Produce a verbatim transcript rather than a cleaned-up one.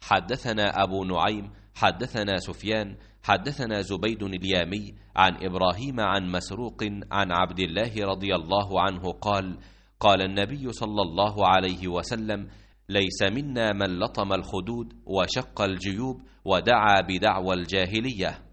حدثنا أبو نعيم حدثنا سفيان حدثنا زبيد اليامي عن إبراهيم عن مسروق عن عبد الله رضي الله عنه قال: قال النبي صلى الله عليه وسلم: ليس منا من لطم الخدود وشق الجيوب ودعا بدعوى الجاهلية.